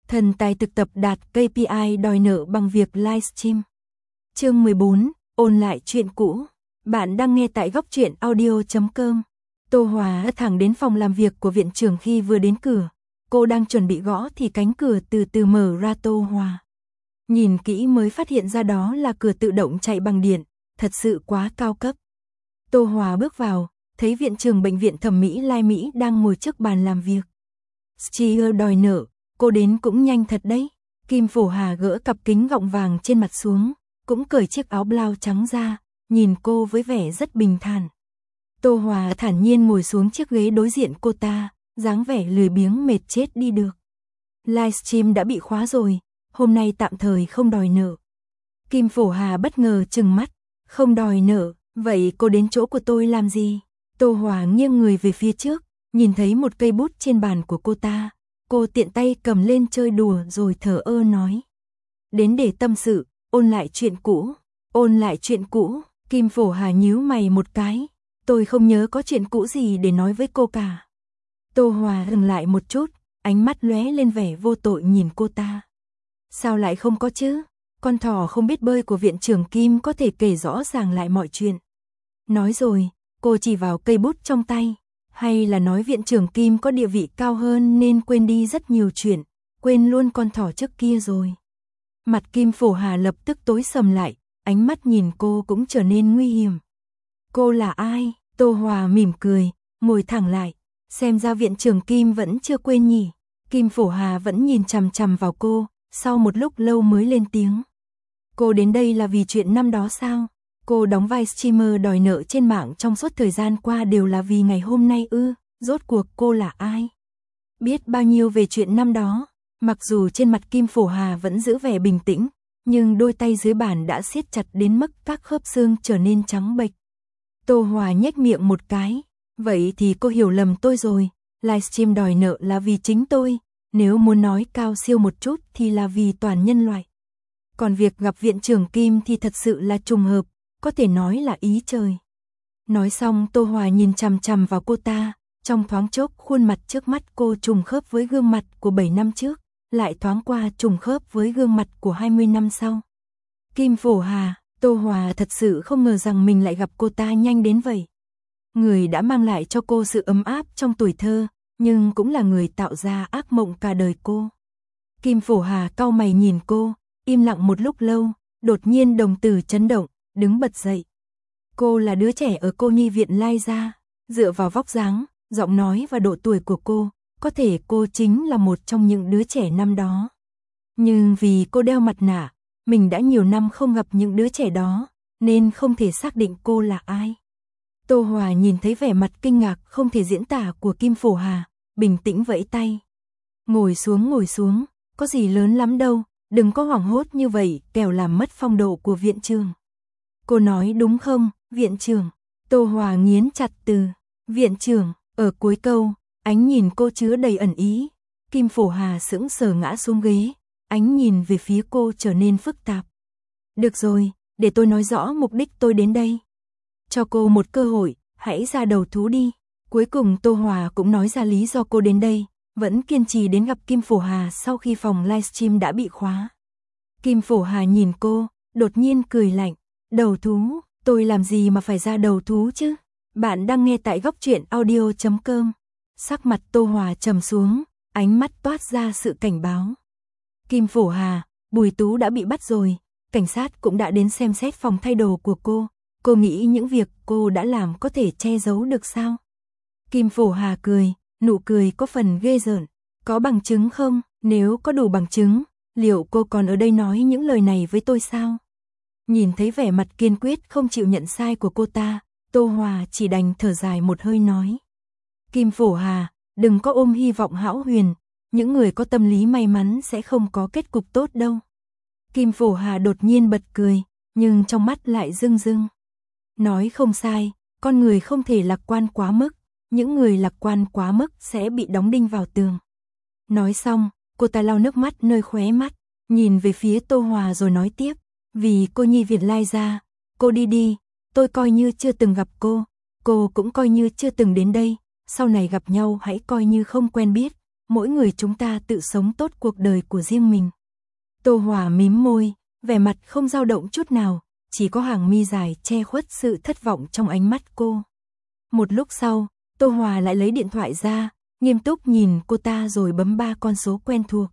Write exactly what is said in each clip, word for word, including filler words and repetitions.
Thần tài thực tập đạt ca pê i đòi nợ bằng việc livestream. Chương mười bốn, ôn lại chuyện cũ. Bạn đang nghe tại góc truyện audio chấm com. Tô Hòa thẳng đến phòng làm việc của viện trưởng khi vừa đến cửa. Cô đang chuẩn bị gõ thì cánh cửa từ từ mở ra. Tô Hòa nhìn kỹ mới phát hiện ra đó là cửa tự động chạy bằng điện, thật sự quá cao cấp. Tô Hòa bước vào, thấy viện trưởng bệnh viện thẩm mỹ Lai Mỹ đang ngồi trước bàn làm việc. Stier đòi nợ, cô đến cũng nhanh thật đấy. Kim Phổ Hà gỡ cặp kính gọng vàng trên mặt xuống, cũng cởi chiếc áo blau trắng ra, nhìn cô với vẻ rất bình thản. Tô Hòa thản nhiên ngồi xuống chiếc ghế đối diện cô ta, dáng vẻ lười biếng mệt chết đi được. Livestream đã bị khóa rồi, hôm nay tạm thời không đòi nợ. Kim Phổ Hà bất ngờ trừng mắt, không đòi nợ, vậy cô đến chỗ của tôi làm gì? Tô Hòa nghiêng người về phía trước, nhìn thấy một cây bút trên bàn của cô ta. Cô tiện tay cầm lên chơi đùa rồi thở ơ nói. Đến để tâm sự, ôn lại chuyện cũ, ôn lại chuyện cũ. Kim Phổ Hà nhíu mày một cái, tôi không nhớ có chuyện cũ gì để nói với cô cả. Tô Hòa dừng lại một chút, ánh mắt lóe lên vẻ vô tội nhìn cô ta. Sao lại không có chứ? Con thỏ không biết bơi của viện trưởng Kim có thể kể rõ ràng lại mọi chuyện. Nói rồi, cô chỉ vào cây bút trong tay. Hay là nói viện trưởng Kim có địa vị cao hơn nên quên đi rất nhiều chuyện, quên luôn con thỏ trước kia rồi. Mặt Kim Phổ Hà lập tức tối sầm lại, ánh mắt nhìn cô cũng trở nên nguy hiểm. Cô là ai? Tô Hòa mỉm cười, ngồi thẳng lại, xem ra viện trưởng Kim vẫn chưa quên nhỉ. Kim Phổ Hà vẫn nhìn chằm chằm vào cô, sau một lúc lâu mới lên tiếng. Cô đến đây là vì chuyện năm đó sao? Cô đóng vai streamer đòi nợ trên mạng trong suốt thời gian qua đều là vì ngày hôm nay ư? Rốt cuộc cô là ai? Biết bao nhiêu về chuyện năm đó? Mặc dù trên mặt Kim Phổ Hà vẫn giữ vẻ bình tĩnh, nhưng đôi tay dưới bàn đã siết chặt đến mức các khớp xương trở nên trắng bệch. Tô Hòa nhếch miệng một cái. Vậy thì cô hiểu lầm tôi rồi. Livestream đòi nợ là vì chính tôi. Nếu muốn nói cao siêu một chút thì là vì toàn nhân loại. Còn việc gặp viện trưởng Kim thì thật sự là trùng hợp. Có thể nói là ý trời. Nói xong Tô Hòa nhìn chằm chằm vào cô ta, trong thoáng chốc khuôn mặt trước mắt cô trùng khớp với gương mặt của bảy năm trước, lại thoáng qua trùng khớp với gương mặt của hai mươi năm sau. Kim Phổ Hà, Tô Hòa thật sự không ngờ rằng mình lại gặp cô ta nhanh đến vậy. Người đã mang lại cho cô sự ấm áp trong tuổi thơ, nhưng cũng là người tạo ra ác mộng cả đời cô. Kim Phổ Hà cau mày nhìn cô, im lặng một lúc lâu, đột nhiên đồng tử chấn động, đứng bật dậy. Cô là đứa trẻ ở cô nhi viện Lai gia, dựa vào vóc dáng, giọng nói và độ tuổi của cô, có thể cô chính là một trong những đứa trẻ năm đó. Nhưng vì cô đeo mặt nạ, mình đã nhiều năm không gặp những đứa trẻ đó, nên không thể xác định cô là ai. Tô Hòa nhìn thấy vẻ mặt kinh ngạc không thể diễn tả của Kim Phổ Hà, bình tĩnh vẫy tay. Ngồi xuống ngồi xuống, có gì lớn lắm đâu, đừng có hoảng hốt như vậy, kẻo làm mất phong độ của viện trưởng. Cô nói đúng không, viện trưởng? Tô Hòa nghiến chặt từ viện trưởng, ở cuối câu, ánh nhìn cô chứa đầy ẩn ý. Kim Phổ Hà sững sờ ngã xuống ghế, ánh nhìn về phía cô trở nên phức tạp. Được rồi, để tôi nói rõ mục đích tôi đến đây. Cho cô một cơ hội, hãy ra đầu thú đi. Cuối cùng Tô Hòa cũng nói ra lý do cô đến đây, vẫn kiên trì đến gặp Kim Phổ Hà sau khi phòng livestream đã bị khóa. Kim Phổ Hà nhìn cô, đột nhiên cười lạnh. Đầu thú, tôi làm gì mà phải ra đầu thú chứ? Bạn đang nghe tại góc truyện audio chấm com. Sắc mặt Tô Hòa trầm xuống, ánh mắt toát ra sự cảnh báo. Kim Phổ Hà, Bùi Tú đã bị bắt rồi, cảnh sát cũng đã đến xem xét phòng thay đồ của cô. Cô nghĩ những việc cô đã làm có thể che giấu được sao? Kim Phổ Hà cười, nụ cười có phần ghê rợn. Có bằng chứng không? Nếu có đủ bằng chứng, liệu cô còn ở đây nói những lời này với tôi sao? Nhìn thấy vẻ mặt kiên quyết không chịu nhận sai của cô ta, Tô Hòa chỉ đành thở dài một hơi nói. Kim Phổ Hà, đừng có ôm hy vọng hão huyền, những người có tâm lý may mắn sẽ không có kết cục tốt đâu. Kim Phổ Hà đột nhiên bật cười, nhưng trong mắt lại rưng rưng. Nói không sai, con người không thể lạc quan quá mức, những người lạc quan quá mức sẽ bị đóng đinh vào tường. Nói xong, cô ta lau nước mắt nơi khóe mắt, nhìn về phía Tô Hòa rồi nói tiếp. Vì cô nhi viện Lai gia, cô đi đi, tôi coi như chưa từng gặp cô, cô cũng coi như chưa từng đến đây, sau này gặp nhau hãy coi như không quen biết, mỗi người chúng ta tự sống tốt cuộc đời của riêng mình. Tô Hòa mím môi, vẻ mặt không dao động chút nào, chỉ có hàng mi dài che khuất sự thất vọng trong ánh mắt cô. Một lúc sau, Tô Hòa lại lấy điện thoại ra, nghiêm túc nhìn cô ta rồi bấm ba con số quen thuộc.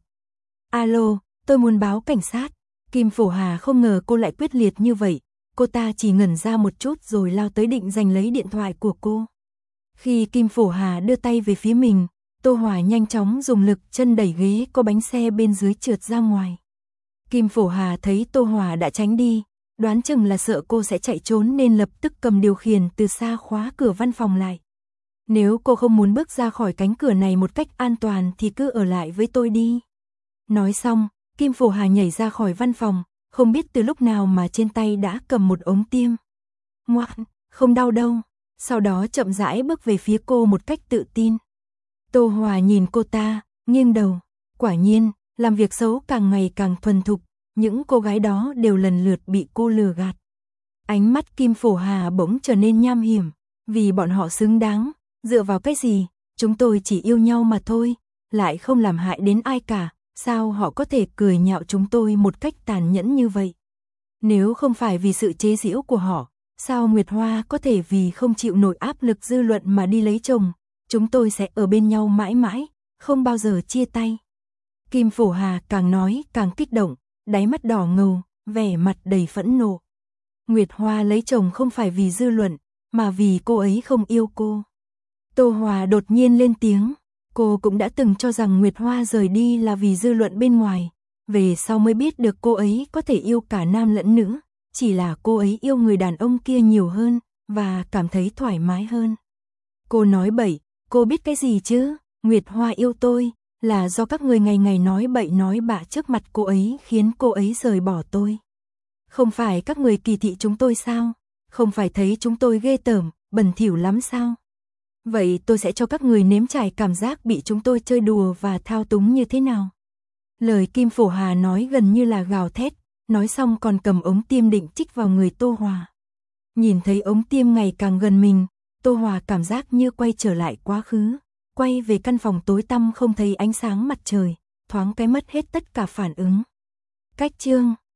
Alo, tôi muốn báo cảnh sát. Kim Phổ Hà không ngờ cô lại quyết liệt như vậy, cô ta chỉ ngẩn ra một chút rồi lao tới định giành lấy điện thoại của cô. Khi Kim Phổ Hà đưa tay về phía mình, Tô Hòa nhanh chóng dùng lực chân đẩy ghế có bánh xe bên dưới trượt ra ngoài. Kim Phổ Hà thấy Tô Hòa đã tránh đi, đoán chừng là sợ cô sẽ chạy trốn nên lập tức cầm điều khiển từ xa khóa cửa văn phòng lại. Nếu cô không muốn bước ra khỏi cánh cửa này một cách an toàn thì cứ ở lại với tôi đi. Nói xong, Kim Phổ Hà nhảy ra khỏi văn phòng, không biết từ lúc nào mà trên tay đã cầm một ống tiêm. Ngoan, không đau đâu. Sau đó chậm rãi bước về phía cô một cách tự tin. Tô Hòa nhìn cô ta, nghiêng đầu. Quả nhiên, làm việc xấu càng ngày càng thuần thục, những cô gái đó đều lần lượt bị cô lừa gạt. Ánh mắt Kim Phổ Hà bỗng trở nên nham hiểm, vì bọn họ xứng đáng, dựa vào cái gì, chúng tôi chỉ yêu nhau mà thôi, lại không làm hại đến ai cả, sao họ có thể cười nhạo chúng tôi một cách tàn nhẫn như vậy? Nếu không phải vì sự chế giễu của họ, sao Nguyệt Hoa có thể vì không chịu nổi áp lực dư luận mà đi lấy chồng, chúng tôi sẽ ở bên nhau mãi mãi, không bao giờ chia tay. Kim Phổ Hà càng nói càng kích động, đáy mắt đỏ ngầu, vẻ mặt đầy phẫn nộ. Nguyệt Hoa lấy chồng không phải vì dư luận, mà vì cô ấy không yêu cô. Tô Hòa đột nhiên lên tiếng, cô cũng đã từng cho rằng Nguyệt Hoa rời đi là vì dư luận bên ngoài, về sau mới biết được cô ấy có thể yêu cả nam lẫn nữ, chỉ là cô ấy yêu người đàn ông kia nhiều hơn, và cảm thấy thoải mái hơn. Cô nói bậy, cô biết cái gì chứ, Nguyệt Hoa yêu tôi, là do các người ngày ngày nói bậy nói bạ trước mặt cô ấy khiến cô ấy rời bỏ tôi. Không phải các người kỳ thị chúng tôi sao? Không phải thấy chúng tôi ghê tởm, bẩn thỉu lắm sao? Vậy tôi sẽ cho các người nếm trải cảm giác bị chúng tôi chơi đùa và thao túng như thế nào? Lời Kim Phổ Hà nói gần như là gào thét, nói xong còn cầm ống tiêm định chích vào người Tô Hòa. Nhìn thấy ống tiêm ngày càng gần mình, Tô Hòa cảm giác như quay trở lại quá khứ, quay về căn phòng tối tăm không thấy ánh sáng mặt trời, thoáng cái mất hết tất cả phản ứng. Cách chương